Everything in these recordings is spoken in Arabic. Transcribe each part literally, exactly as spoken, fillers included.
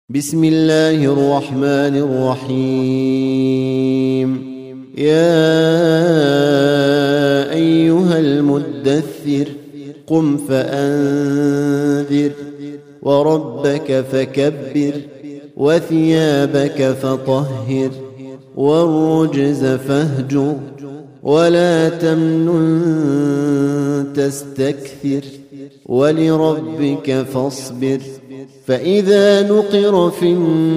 بسم الله الرحمن الرحيم. يا أيها المدثر قم فأنذر وربك فكبر وثيابك فطهر والرجز فاهجر ولا تمنن تستكثر ولربك فاصبر. فإذا نقر في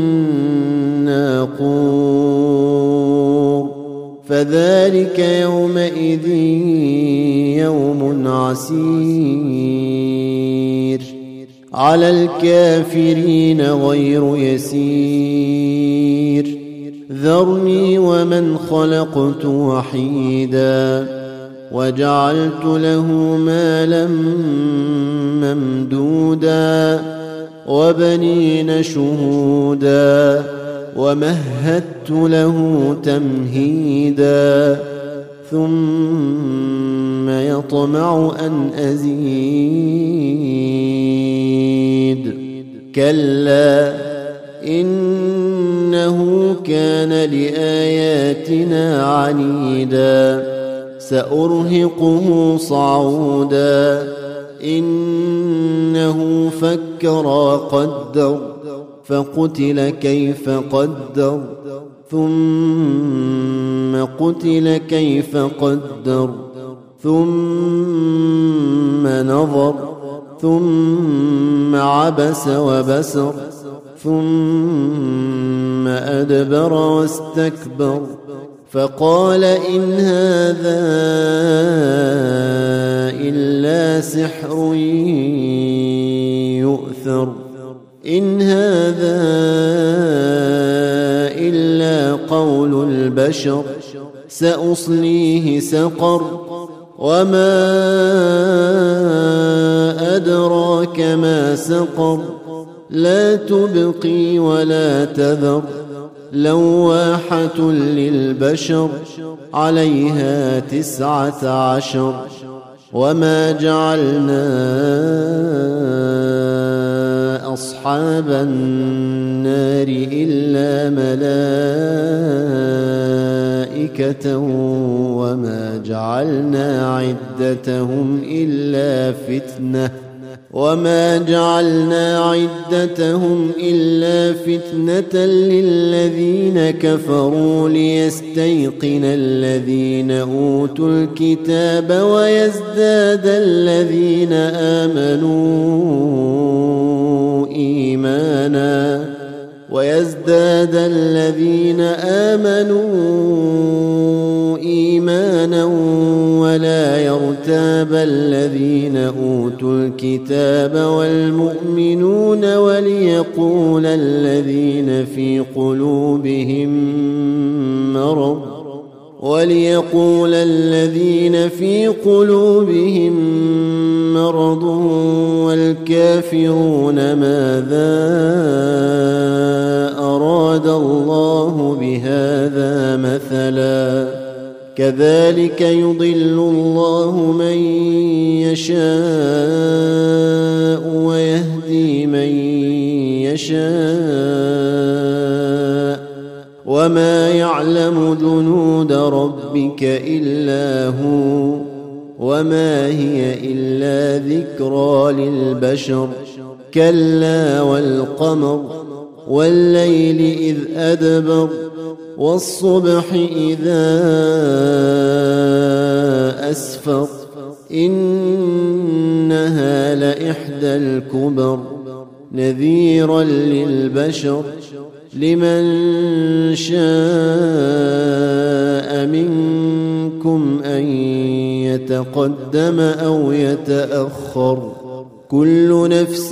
الناقور فذلك يومئذ يوم عسير على الكافرين غير يسير. ذرني ومن خلقت وحيدا وجعلت له مالا ممدودا وبنين شهودا ومهدت له تمهيدا ثم يطمع أن أزيد. كلا إنه كان لآياتنا عنيدا سأرهقه صعودا. إنه فكر وقدر فقتل كيف قدر ثم قتل كيف قدر ثم نظر ثم عبس وبسر ثم أدبر واستكبر فقال إن هذا إلا سحر يؤثر إن هذا إلا قول البشر سأصليه سقر وما أدراك ما سقر لا تبقي ولا تذر لواحة للبشر عليها تسعة عشر. وما جعلنا أصحاب النار إلا ملائكة وما جعلنا عدتهم إلا فتنة وما جعلنا عدتهم إلا فتنة للذين كفروا ليستيقن الذين أوتوا الكتاب ويزداد الذين آمنوا إيمانا ويزداد الذين آمنوا إيمانا ولا يرتاب الذين أوتوا الكتاب والمؤمنون وليقول الذين في قلوبهم مرض وليقول الذين في قلوبهم مرض والكافرون ماذا أراد الله بهذا مثلا كذلك يضل الله من يشاء ويهدي من يشاء وما يعلم جنود ربك إلا هو وما هي إلا ذكرى للبشر. كلا والقمر والليل إذ أدبر والصبح إذا أسفر إنها لإحدى الكبر نذيرا للبشر لمن شاء منكم أن يتقدم أو يتأخر كل نفس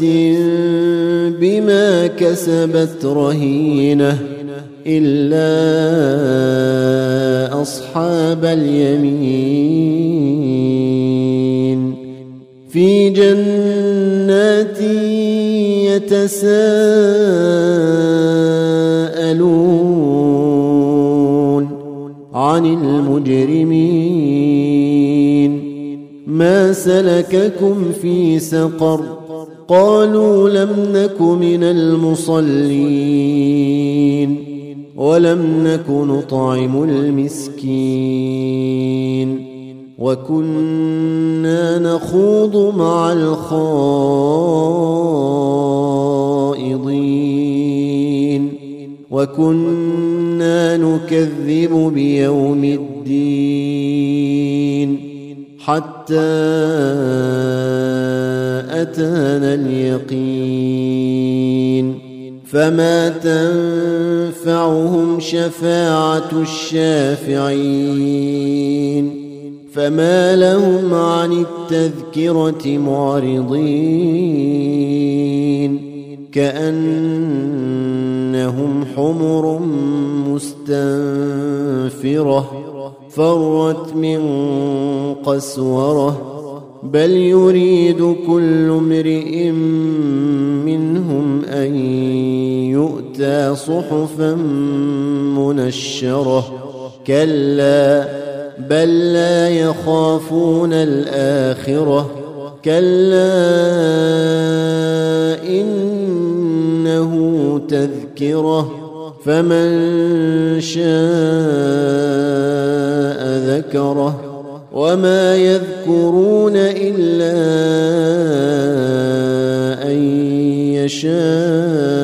بما كسبت رهينة إلا أصحاب اليمين في جنات يتساءلون عن المجرمين ما سلككم في سقر قالوا لم نك من المصلين ولم نك نطعم المسكين وكنا نخوض مع الخائضين وكنا نكذب بيوم الدين حتى أتانا اليقين فما تنفعهم شفاعة الشافعين فما لهم عن التذكرة معرضين كأنهم حمر مستنفرة فرت من قسورة بل يريد كل امرئ منهم أن يؤتى صحفا منشرة كلا بل لا يخافون الآخرة كلا إنه تذكرة فمن شاء ذكره وما يذكرون إلا أن يشاء